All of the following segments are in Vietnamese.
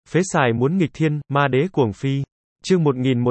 Phế xài muốn nghịch thiên, ma đế cuồng phi. Chương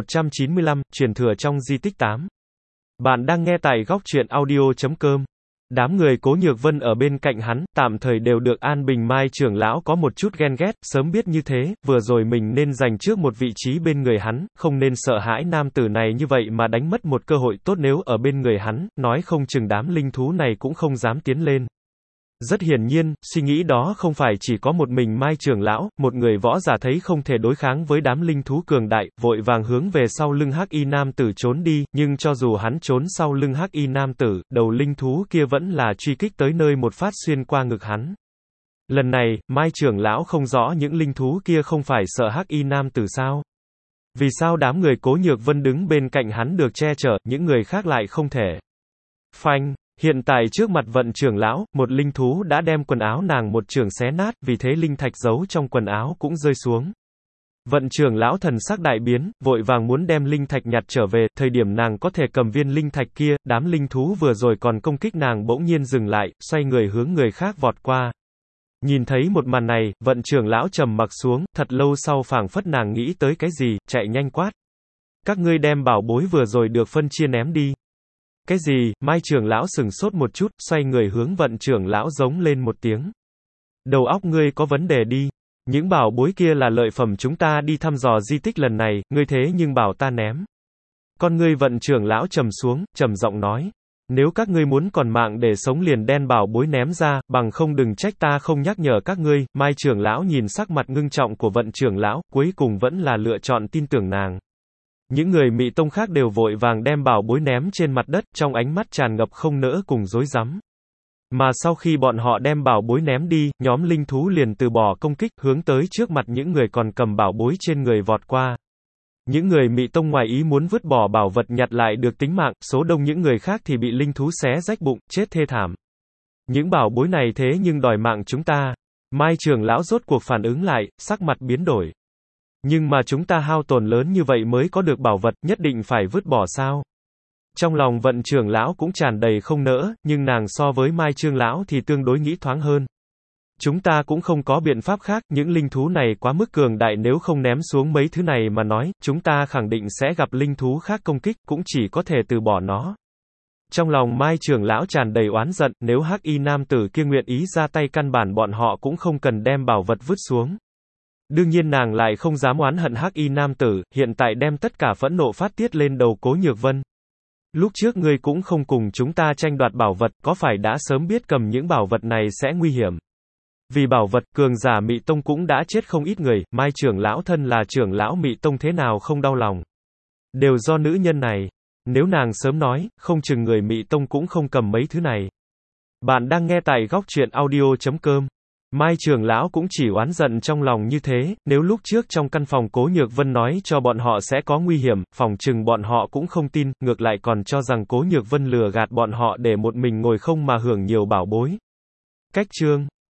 1195, truyền thừa trong di tích 8. Bạn đang nghe tại góc truyện audio.com. Đám người Cố Nhược Vân ở bên cạnh hắn, tạm thời đều được an bình. Mai trưởng lão có một chút ghen ghét, sớm biết như thế, vừa rồi mình nên giành trước một vị trí bên người hắn, không nên sợ hãi nam tử này như vậy mà đánh mất một cơ hội tốt. Nếu ở bên người hắn, nói không chừng đám linh thú này cũng không dám tiến lên. Rất hiển nhiên, suy nghĩ đó không phải chỉ có một mình Mai trưởng lão, một người võ giả thấy không thể đối kháng với đám linh thú cường đại, vội vàng hướng về sau lưng Hắc Y nam tử trốn đi, nhưng cho dù hắn trốn sau lưng Hắc Y nam tử, đầu linh thú kia vẫn là truy kích tới nơi một phát xuyên qua ngực hắn. Lần này, Mai trưởng lão không rõ những linh thú kia không phải sợ Hắc Y nam tử sao? Vì sao đám người Cố Nhược Vân đứng bên cạnh hắn được che chở, những người khác lại không thể? Phanh! Hiện tại trước mặt Vận trưởng lão, một linh thú đã đem quần áo nàng một chưởng xé nát, vì thế linh thạch giấu trong quần áo cũng rơi xuống. Vận trưởng lão thần sắc đại biến, vội vàng muốn đem linh thạch nhặt trở về, thời điểm nàng có thể cầm viên linh thạch kia, đám linh thú vừa rồi còn công kích nàng bỗng nhiên dừng lại, xoay người hướng người khác vọt qua. Nhìn thấy một màn này, Vận trưởng lão trầm mặc xuống, thật lâu sau phảng phất nàng nghĩ tới cái gì, chạy nhanh quát. Các ngươi đem bảo bối vừa rồi được phân chia ném đi. Cái gì? Mai trưởng lão sừng sốt một chút, xoay người hướng Vận trưởng lão giống lên một tiếng. Đầu óc ngươi có vấn đề đi. Những bảo bối kia là lợi phẩm chúng ta đi thăm dò di tích lần này, ngươi thế nhưng bảo ta ném. Con ngươi Vận trưởng lão trầm xuống, trầm giọng nói. Nếu các ngươi muốn còn mạng để sống liền đem bảo bối ném ra, bằng không đừng trách ta không nhắc nhở các ngươi. Mai trưởng lão nhìn sắc mặt ngưng trọng của Vận trưởng lão, cuối cùng vẫn là lựa chọn tin tưởng nàng. Những người Mị Tông khác đều vội vàng đem bảo bối ném trên mặt đất, trong ánh mắt tràn ngập không nỡ cùng rối rắm. Mà sau khi bọn họ đem bảo bối ném đi, nhóm linh thú liền từ bỏ công kích, hướng tới trước mặt những người còn cầm bảo bối trên người vọt qua. Những người Mị Tông ngoài ý muốn vứt bỏ bảo vật nhặt lại được tính mạng, số đông những người khác thì bị linh thú xé rách bụng, chết thê thảm. Những bảo bối này thế nhưng đòi mạng chúng ta. Mai trưởng lão rốt cuộc phản ứng lại, sắc mặt biến đổi. Nhưng mà chúng ta hao tổn lớn như vậy mới có được bảo vật, nhất định phải vứt bỏ sao? Trong lòng Vận trưởng lão cũng tràn đầy không nỡ, nhưng nàng so với Mai trưởng lão thì tương đối nghĩ thoáng hơn. Chúng ta cũng không có biện pháp khác, những linh thú này quá mức cường đại, nếu không ném xuống mấy thứ này mà nói, chúng ta khẳng định sẽ gặp linh thú khác công kích, cũng chỉ có thể từ bỏ nó. Trong lòng Mai trưởng lão tràn đầy oán giận, nếu Hắc Y nam tử kia nguyện ý ra tay căn bản bọn họ cũng không cần đem bảo vật vứt xuống. Đương nhiên nàng lại không dám oán hận Hắc Y nam tử, hiện tại đem tất cả phẫn nộ phát tiết lên đầu Cố Nhược Vân. Lúc trước ngươi cũng không cùng chúng ta tranh đoạt bảo vật, có phải đã sớm biết cầm những bảo vật này sẽ nguy hiểm? Vì bảo vật, cường giả Mị Tông cũng đã chết không ít người, Mai trưởng lão thân là trưởng lão Mị Tông thế nào không đau lòng? Đều do nữ nhân này. Nếu nàng sớm nói, không chừng người Mị Tông cũng không cầm mấy thứ này. Bạn đang nghe tại góc truyện audio.com. Mai trưởng lão cũng chỉ oán giận trong lòng như thế, nếu lúc trước trong căn phòng Cố Nhược Vân nói cho bọn họ sẽ có nguy hiểm, phòng chừng bọn họ cũng không tin, ngược lại còn cho rằng Cố Nhược Vân lừa gạt bọn họ để một mình ngồi không mà hưởng nhiều bảo bối. Cách chương